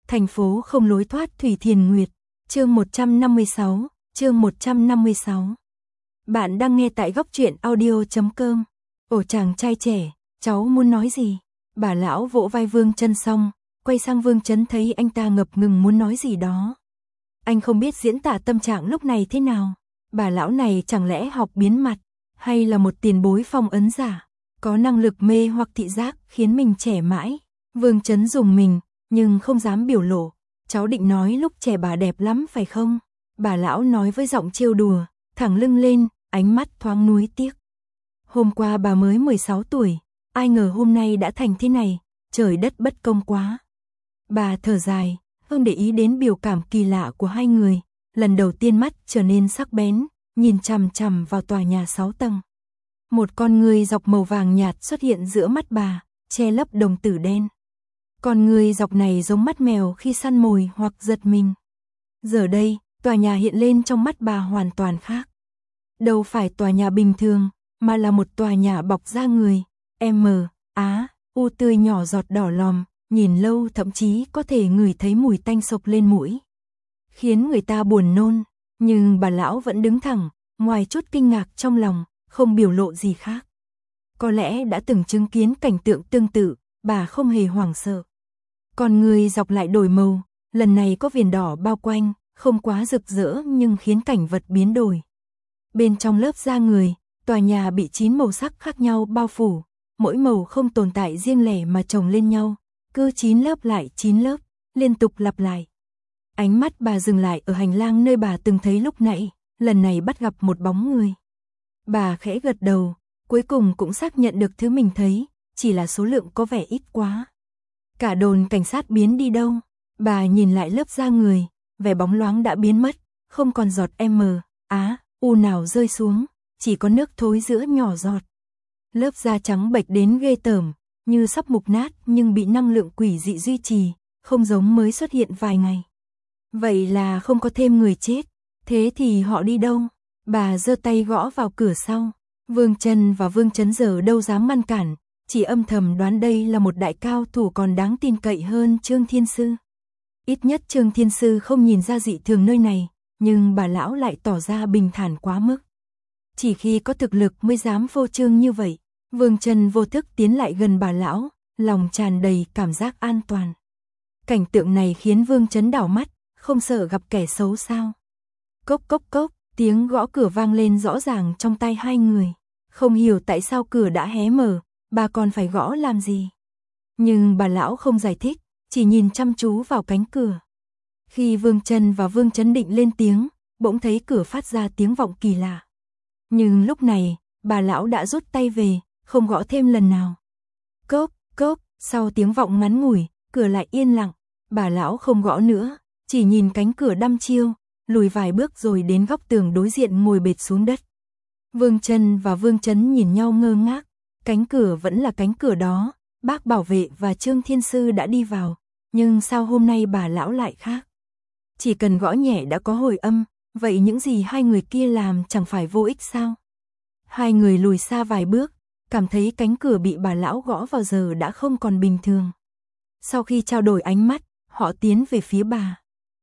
thành phố không lối thoát Thủy Thiền Nguyệt, chương 156, chương 156. Bạn đang nghe tại góc truyện audio.com. Ồ chàng trai trẻ, cháu muốn nói gì? Bà lão vỗ vai Vương Chân xong, quay sang Vương Chấn thấy anh ta ngập ngừng muốn nói gì đó. Anh không biết diễn tả tâm trạng lúc này thế nào. Bà lão này chẳng lẽ học biến mặt, hay là một tiền bối phong ấn giả, có năng lực mê hoặc thị giác khiến mình trẻ mãi. Vương Chấn dùng mình, nhưng không dám biểu lộ. Cháu định nói lúc trẻ bà đẹp lắm phải không? Bà lão nói với giọng trêu đùa, thẳng lưng lên, ánh mắt thoáng nuối tiếc. Hôm qua bà mới 16 tuổi, ai ngờ hôm nay đã thành thế này, trời đất bất công quá. Bà thở dài, không để ý đến biểu cảm kỳ lạ của hai người, lần đầu tiên mắt trở nên sắc bén, nhìn chằm chằm vào tòa nhà 6 tầng. Một con người dọc màu vàng nhạt xuất hiện giữa mắt bà, che lấp đồng tử đen. Con người dọc này giống mắt mèo khi săn mồi hoặc giật mình. Giờ đây, tòa nhà hiện lên trong mắt bà hoàn toàn khác. Đâu phải tòa nhà bình thường, mà là một tòa nhà bọc da người, U tươi nhỏ giọt đỏ lòm, nhìn lâu thậm chí có thể ngửi thấy mùi tanh sộc lên mũi. Khiến người ta buồn nôn, nhưng bà lão vẫn đứng thẳng, ngoài chút kinh ngạc trong lòng, không biểu lộ gì khác. Có lẽ đã từng chứng kiến cảnh tượng tương tự, bà không hề hoảng sợ. Còn người dọc lại đổi màu, lần này có viền đỏ bao quanh, không quá rực rỡ nhưng khiến cảnh vật biến đổi. Bên trong lớp da người, tòa nhà bị 9 màu sắc khác nhau bao phủ, mỗi màu không tồn tại riêng lẻ mà chồng lên nhau, cứ 9 lớp lại 9 lớp, liên tục lặp lại. Ánh mắt bà dừng lại ở hành lang nơi bà từng thấy lúc nãy, lần này bắt gặp một bóng người. Bà khẽ gật đầu, cuối cùng cũng xác nhận được thứ mình thấy, chỉ là số lượng có vẻ ít quá. Cả đồn cảnh sát biến đi đâu? Bà nhìn lại lớp da người, vẻ bóng loáng đã biến mất, không còn giọt U nào rơi xuống, chỉ có nước thối giữa nhỏ giọt. Lớp da trắng bệch đến ghê tởm, như sắp mục nát nhưng bị năng lượng quỷ dị duy trì, không giống mới xuất hiện vài ngày. Vậy là không có thêm người chết, thế thì họ đi đâu? Bà giơ tay gõ vào cửa sau. Vương Chân và Vương Chấn giờ đâu dám ngăn cản, chỉ âm thầm đoán đây là một đại cao thủ còn đáng tin cậy hơn Trương Thiên Sư. Ít nhất Trương Thiên Sư không nhìn ra dị thường nơi này, nhưng bà lão lại tỏ ra bình thản quá mức. Chỉ khi có thực lực mới dám phô trương như vậy. Vương Chân vô thức tiến lại gần bà lão, lòng tràn đầy cảm giác an toàn. Cảnh tượng này khiến Vương Chấn đảo mắt, không sợ gặp kẻ xấu sao? Cốc cốc cốc, tiếng gõ cửa vang lên rõ ràng trong tai hai người. Không hiểu tại sao cửa đã hé mở, bà còn phải gõ làm gì? Nhưng bà lão không giải thích, chỉ nhìn chăm chú vào cánh cửa. Khi Vương Chân và Vương Chấn định lên tiếng, bỗng thấy cửa phát ra tiếng vọng kỳ lạ. Nhưng lúc này, bà lão đã rút tay về, không gõ thêm lần nào. Cốc, cốc, sau tiếng vọng ngắn ngủi, cửa lại yên lặng. Bà lão không gõ nữa, chỉ nhìn cánh cửa đăm chiêu, lùi vài bước rồi đến góc tường đối diện ngồi bệt xuống đất. Vương Chân và Vương Chấn nhìn nhau ngơ ngác, cánh cửa vẫn là cánh cửa đó, bác bảo vệ và Trương Thiên Sư đã đi vào, nhưng sao hôm nay bà lão lại khác? Chỉ cần gõ nhẹ đã có hồi âm, vậy những gì hai người kia làm chẳng phải vô ích sao? Hai người lùi xa vài bước, cảm thấy cánh cửa bị bà lão gõ vào giờ đã không còn bình thường. Sau khi trao đổi ánh mắt, họ tiến về phía bà.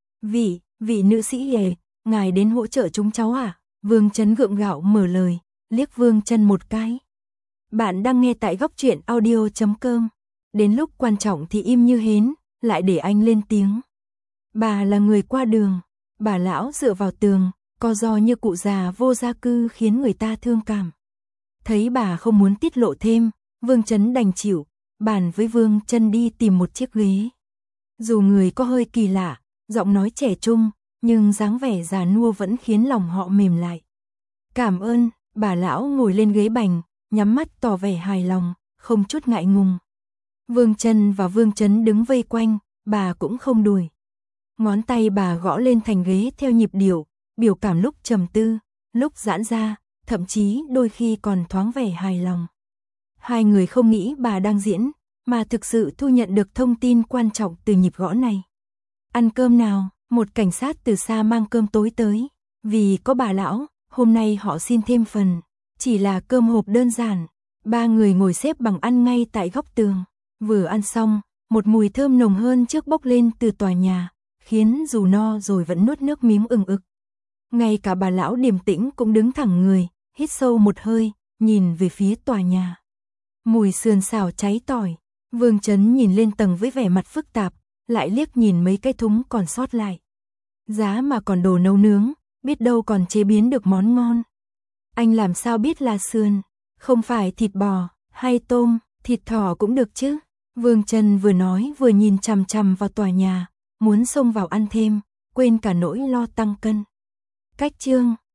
Vị nữ sĩ hề, ngài đến hỗ trợ chúng cháu à? Vương Chấn gượng gạo mở lời, liếc Vương Chân một cái. Bạn đang nghe tại góc truyện audio.com. Đến lúc quan trọng thì im như hến, lại để anh lên tiếng. Bà là người qua đường. Bà lão dựa vào tường, co ro như cụ già vô gia cư khiến người ta thương cảm. Thấy bà không muốn tiết lộ thêm, Vương Chấn đành chịu, bàn với Vương Chân đi tìm một chiếc ghế. Dù người có hơi kỳ lạ, giọng nói trẻ trung, nhưng dáng vẻ già nua vẫn khiến lòng họ mềm lại. Cảm ơn, bà lão ngồi lên ghế bành, nhắm mắt tỏ vẻ hài lòng, không chút ngại ngùng. Vương Chân và Vương Chấn đứng vây quanh, bà cũng không đuổi. Ngón tay bà gõ lên thành ghế theo nhịp điệu, biểu cảm lúc trầm tư, lúc giãn ra, thậm chí đôi khi còn thoáng vẻ hài lòng. Hai người không nghĩ bà đang diễn, mà thực sự thu nhận được thông tin quan trọng từ nhịp gõ này. Ăn cơm nào? Một cảnh sát từ xa mang cơm tối tới. Vì có bà lão, hôm nay họ xin thêm phần. Chỉ là cơm hộp đơn giản. Ba người ngồi xếp bằng ăn ngay tại góc tường. Vừa ăn xong, Một mùi thơm nồng hơn trước bốc lên từ tòa nhà, khiến dù no rồi vẫn nuốt nước miếng ừng ực. Ngay cả bà lão điềm tĩnh cũng đứng thẳng người, hít sâu một hơi, nhìn về phía tòa nhà. Mùi sườn xào cháy tỏi, Vương Chấn nhìn lên tầng với vẻ mặt phức tạp, lại liếc nhìn mấy cái thúng còn sót lại. Giá mà còn đồ nấu nướng, biết đâu còn chế biến được món ngon. Anh làm sao biết là sườn, không phải thịt bò, hay tôm, thịt thỏ cũng được chứ. Vương Trần vừa nói vừa nhìn chằm chằm vào tòa nhà, muốn xông vào ăn thêm, quên cả nỗi lo tăng cân. Cách chương